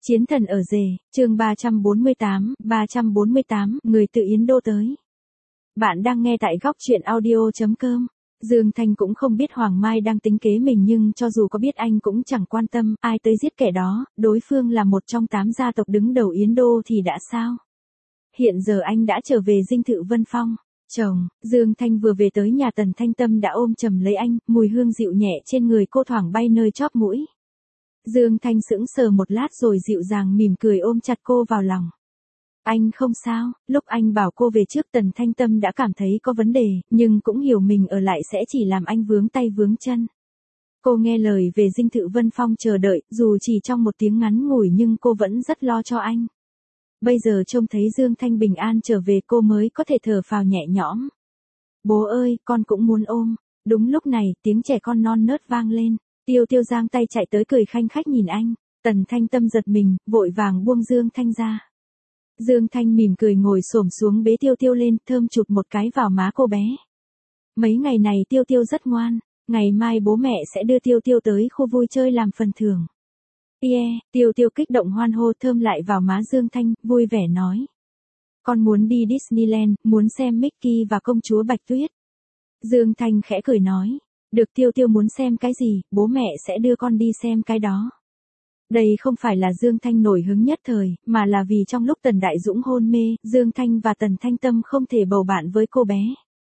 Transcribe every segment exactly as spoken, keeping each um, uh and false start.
Chiến thần ở rể, chương ba trăm bốn mươi tám, ba trăm bốn mươi tám, người từ Yến Đô tới. Bạn đang nghe tại góc truyện audio chấm com. Dương Thanh cũng không biết Hoàng Mai đang tính kế mình, nhưng cho dù có biết anh cũng chẳng quan tâm, ai tới giết kẻ đó, đối phương là một trong tám gia tộc đứng đầu Yến Đô thì đã sao? Hiện giờ anh đã trở về dinh thự Vân Phong. Chồng, Dương Thanh vừa về tới nhà Tần Thanh Tâm đã ôm chầm lấy anh, mùi hương dịu nhẹ trên người cô thoảng bay nơi chóp mũi. Dương Thanh sững sờ một lát rồi dịu dàng mỉm cười ôm chặt cô vào lòng. Anh không sao, lúc anh bảo cô về trước Tần Thanh Tâm đã cảm thấy có vấn đề, nhưng cũng hiểu mình ở lại sẽ chỉ làm anh vướng tay vướng chân. Cô nghe lời về dinh thự Vân Phong chờ đợi, dù chỉ trong một tiếng ngắn ngủi nhưng cô vẫn rất lo cho anh. Bây giờ trông thấy Dương Thanh bình an trở về cô mới có thể thở phào nhẹ nhõm. Bố ơi, con cũng muốn ôm. Đúng lúc này, tiếng trẻ con non nớt vang lên. Tiêu Tiêu giang tay chạy tới cười khanh khách nhìn anh. Tần Thanh Tâm giật mình, vội vàng buông Dương Thanh ra. Dương Thanh mỉm cười ngồi xổm xuống bế Tiêu Tiêu lên, thơm chụp một cái vào má cô bé. Mấy ngày này Tiêu Tiêu rất ngoan, ngày mai bố mẹ sẽ đưa Tiêu Tiêu tới khu vui chơi làm phần thưởng. Yeah, Tiêu Tiêu kích động hoan hô thơm lại vào má Dương Thanh, vui vẻ nói. Con muốn đi Disneyland, muốn xem Mickey và công chúa Bạch Tuyết. Dương Thanh khẽ cười nói. Được, Tiêu Tiêu muốn xem cái gì, bố mẹ sẽ đưa con đi xem cái đó. Đây không phải là Dương Thanh nổi hứng nhất thời, mà là vì trong lúc Tần Đại Dũng hôn mê, Dương Thanh và Tần Thanh Tâm không thể bầu bạn với cô bé.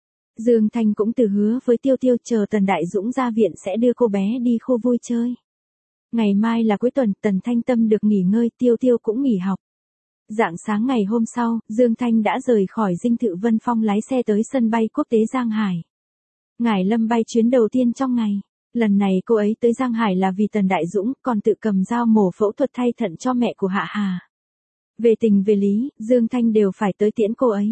Dương Thanh cũng từ hứa với Tiêu Tiêu chờ Tần Đại Dũng ra viện sẽ đưa cô bé đi khu vui chơi. Ngày mai là cuối tuần, Tần Thanh Tâm được nghỉ ngơi, Tiêu Tiêu cũng nghỉ học. Rạng sáng ngày hôm sau, Dương Thanh đã rời khỏi dinh thự Vân Phong lái xe tới sân bay quốc tế Giang Hải. Ngải Lâm bay chuyến đầu tiên trong ngày. Lần này cô ấy tới Giang Hải là vì Tần Đại Dũng, còn tự cầm dao mổ phẫu thuật thay thận cho mẹ của Hạ Hà. Về tình về lý, Dương Thanh đều phải tới tiễn cô ấy.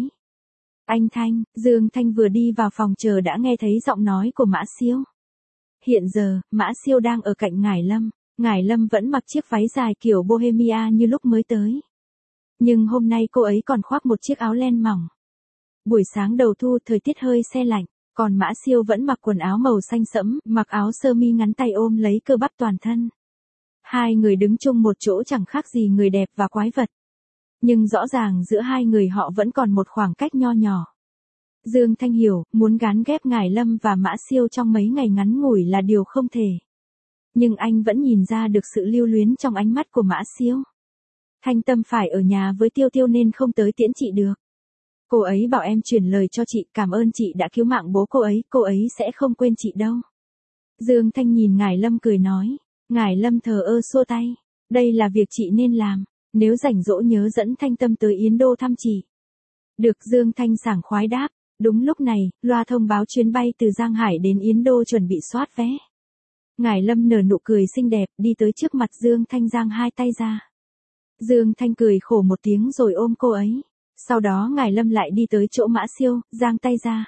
Anh Thanh, Dương Thanh vừa đi vào phòng chờ đã nghe thấy giọng nói của Mã Siêu. Hiện giờ, Mã Siêu đang ở cạnh Ngải Lâm. Ngải Lâm vẫn mặc chiếc váy dài kiểu Bohemia như lúc mới tới. Nhưng hôm nay cô ấy còn khoác một chiếc áo len mỏng. Buổi sáng đầu thu thời tiết hơi se lạnh. Còn Mã Siêu vẫn mặc quần áo màu xanh sẫm, mặc áo sơ mi ngắn tay ôm lấy cơ bắp toàn thân. Hai người đứng chung một chỗ chẳng khác gì người đẹp và quái vật. Nhưng rõ ràng giữa hai người họ vẫn còn một khoảng cách nho nhỏ. Dương Thanh hiểu, muốn gán ghép Ngải Lâm và Mã Siêu trong mấy ngày ngắn ngủi là điều không thể. Nhưng anh vẫn nhìn ra được sự lưu luyến trong ánh mắt của Mã Siêu. Thanh Tâm phải ở nhà với Tiêu Tiêu nên không tới tiễn chị được. Cô ấy bảo em truyền lời cho chị, cảm ơn chị đã cứu mạng bố cô ấy, cô ấy sẽ không quên chị đâu. Dương Thanh nhìn Ngải Lâm cười nói. Ngải Lâm thờ ơ xua tay. Đây là việc chị nên làm, nếu rảnh rỗi nhớ dẫn Thanh Tâm tới Yến Đô thăm chị. Được, Dương Thanh sảng khoái đáp. Đúng lúc này, loa thông báo chuyến bay từ Giang Hải đến Yến Đô chuẩn bị soát vé. Ngải Lâm nở nụ cười xinh đẹp, đi tới trước mặt Dương Thanh giang hai tay ra. Dương Thanh cười khổ một tiếng rồi ôm cô ấy. Sau đó Ngải Lâm lại đi tới chỗ Mã Siêu, giang tay ra.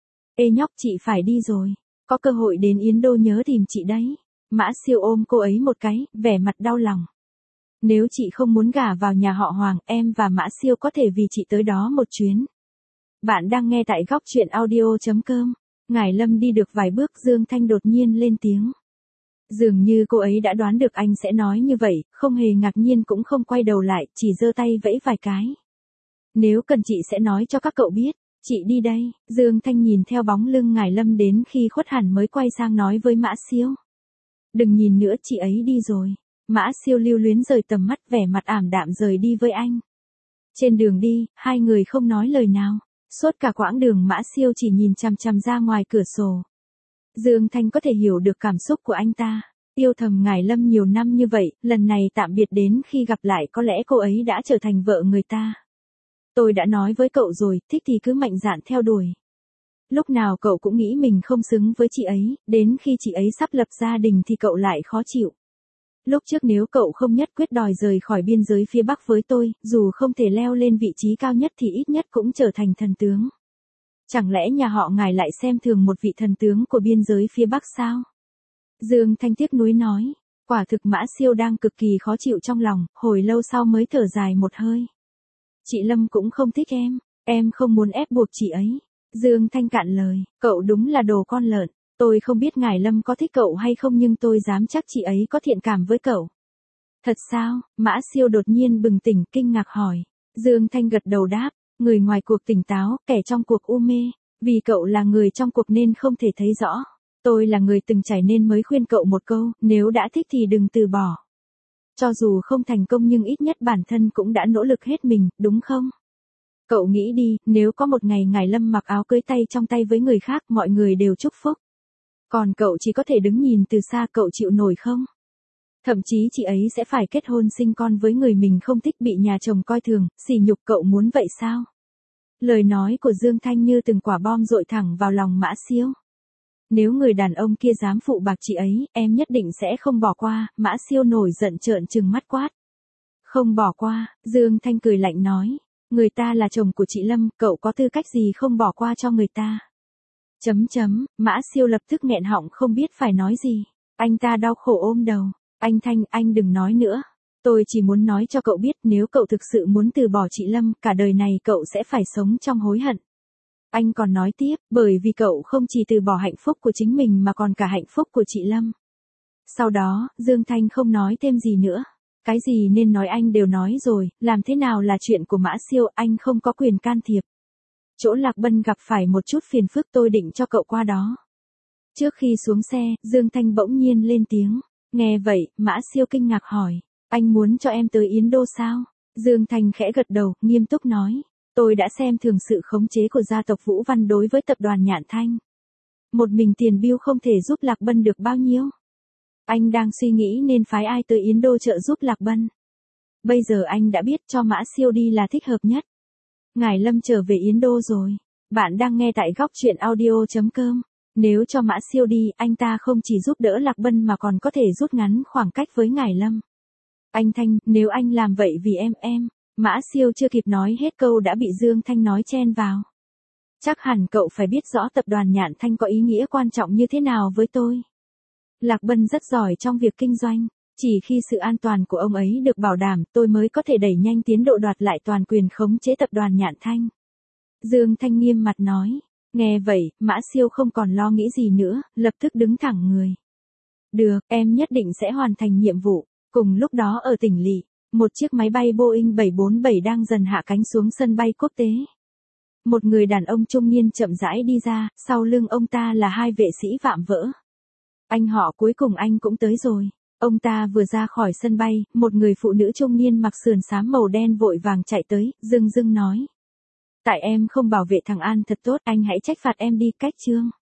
Ê nhóc, chị phải đi rồi. Có cơ hội đến Yến Đô nhớ tìm chị đấy. Mã Siêu ôm cô ấy một cái, vẻ mặt đau lòng. Nếu chị không muốn gả vào nhà họ Hoàng, em và Mã Siêu có thể vì chị tới đó một chuyến. Bạn đang nghe tại góc truyện audio chấm com. Ngải Lâm đi được vài bước, Dương Thanh đột nhiên lên tiếng. Dường như cô ấy đã đoán được anh sẽ nói như vậy, không hề ngạc nhiên cũng không quay đầu lại, chỉ giơ tay vẫy vài cái. Nếu cần chị sẽ nói cho các cậu biết, chị đi đây. Dương Thanh nhìn theo bóng lưng Ngải Lâm đến khi khuất hẳn mới quay sang nói với Mã Siêu. Đừng nhìn nữa, chị ấy đi rồi. Mã Siêu lưu luyến rời tầm mắt, vẻ mặt ảm đạm rời đi với anh. Trên đường đi, hai người không nói lời nào. Suốt cả quãng đường Mã Siêu chỉ nhìn chằm chằm ra ngoài cửa sổ. Dương Thanh có thể hiểu được cảm xúc của anh ta. Yêu thầm Ngải Lâm nhiều năm như vậy, lần này tạm biệt đến khi gặp lại có lẽ cô ấy đã trở thành vợ người ta. Tôi đã nói với cậu rồi, thích thì cứ mạnh dạn theo đuổi. Lúc nào cậu cũng nghĩ mình không xứng với chị ấy, đến khi chị ấy sắp lập gia đình thì cậu lại khó chịu. Lúc trước nếu cậu không nhất quyết đòi rời khỏi biên giới phía Bắc với tôi, dù không thể leo lên vị trí cao nhất thì ít nhất cũng trở thành thần tướng. Chẳng lẽ nhà họ Ngài lại xem thường một vị thần tướng của biên giới phía Bắc sao? Dương Thanh tiếc nuối nói, quả thực Mã Siêu đang cực kỳ khó chịu trong lòng, hồi lâu sau mới thở dài một hơi. Chị Lâm cũng không thích em, em không muốn ép buộc chị ấy. Dương Thanh cạn lời, cậu đúng là đồ con lợn, tôi không biết Ngải Lâm có thích cậu hay không nhưng tôi dám chắc chị ấy có thiện cảm với cậu. Thật sao? Mã Siêu đột nhiên bừng tỉnh, kinh ngạc hỏi. Dương Thanh gật đầu đáp, người ngoài cuộc tỉnh táo, kẻ trong cuộc u mê. Vì cậu là người trong cuộc nên không thể thấy rõ. Tôi là người từng trải nên mới khuyên cậu một câu, nếu đã thích thì đừng từ bỏ. Cho dù không thành công nhưng ít nhất bản thân cũng đã nỗ lực hết mình, đúng không? Cậu nghĩ đi, nếu có một ngày Ngải Lâm mặc áo cưới tay trong tay với người khác, mọi người đều chúc phúc. Còn cậu chỉ có thể đứng nhìn từ xa, cậu chịu nổi không? Thậm chí chị ấy sẽ phải kết hôn sinh con với người mình không thích, bị nhà chồng coi thường, sỉ nhục, cậu muốn vậy sao? Lời nói của Dương Thanh như từng quả bom dội thẳng vào lòng Mã Siêu. Nếu người đàn ông kia dám phụ bạc chị ấy, em nhất định sẽ không bỏ qua. Mã Siêu nổi giận trợn trừng mắt quát. Không bỏ qua, Dương Thanh cười lạnh nói. Người ta là chồng của chị Lâm, cậu có tư cách gì không bỏ qua cho người ta? Chấm chấm, Mã Siêu lập tức nghẹn họng không biết phải nói gì. Anh ta đau khổ ôm đầu. Anh Thanh, anh đừng nói nữa. Tôi chỉ muốn nói cho cậu biết, nếu cậu thực sự muốn từ bỏ chị Lâm, cả đời này cậu sẽ phải sống trong hối hận. Anh còn nói tiếp, bởi vì cậu không chỉ từ bỏ hạnh phúc của chính mình mà còn cả hạnh phúc của chị Lâm. Sau đó, Dương Thanh không nói thêm gì nữa. Cái gì nên nói anh đều nói rồi, làm thế nào là chuyện của Mã Siêu, anh không có quyền can thiệp. Chỗ Lạc Bân gặp phải một chút phiền phức, tôi định cho cậu qua đó. Trước khi xuống xe, Dương Thanh bỗng nhiên lên tiếng. Nghe vậy, Mã Siêu kinh ngạc hỏi. Anh muốn cho em tới Yến Đô sao? Dương Thanh khẽ gật đầu, nghiêm túc nói. Tôi đã xem thường sự khống chế của gia tộc Vũ Văn đối với tập đoàn Nhạn Thanh. Một mình Tiền Bưu không thể giúp Lạc Bân được bao nhiêu. Anh đang suy nghĩ nên phái ai tới Yến Đô trợ giúp Lạc Bân. Bây giờ anh đã biết, cho Mã Siêu đi là thích hợp nhất. Ngải Lâm trở về Yến Đô rồi. Bạn đang nghe tại góc truyện audio chấm com. Nếu cho Mã Siêu đi, anh ta không chỉ giúp đỡ Lạc Bân mà còn có thể rút ngắn khoảng cách với Ngải Lâm. Anh Thanh, nếu anh làm vậy vì em, em. Mã Siêu chưa kịp nói hết câu đã bị Dương Thanh nói chen vào. Chắc hẳn cậu phải biết rõ tập đoàn Nhạn Thanh có ý nghĩa quan trọng như thế nào với tôi. Lạc Bân rất giỏi trong việc kinh doanh. Chỉ khi sự an toàn của ông ấy được bảo đảm, tôi mới có thể đẩy nhanh tiến độ đoạt lại toàn quyền khống chế tập đoàn Nhạn Thanh. Dương Thanh nghiêm mặt nói. Nghe vậy, Mã Siêu không còn lo nghĩ gì nữa, lập tức đứng thẳng người. Được, em nhất định sẽ hoàn thành nhiệm vụ. Cùng lúc đó ở tỉnh lỵ, một chiếc máy bay Boeing bảy bốn bảy đang dần hạ cánh xuống sân bay quốc tế. Một người đàn ông trung niên chậm rãi đi ra, sau lưng ông ta là hai vệ sĩ vạm vỡ. Anh họ, cuối cùng anh cũng tới rồi. Ông ta vừa ra khỏi sân bay, một người phụ nữ trung niên mặc sườn xám màu đen vội vàng chạy tới, dưng dưng nói. Tại em không bảo vệ thằng An thật tốt, anh hãy trách phạt em đi, Cách Trương.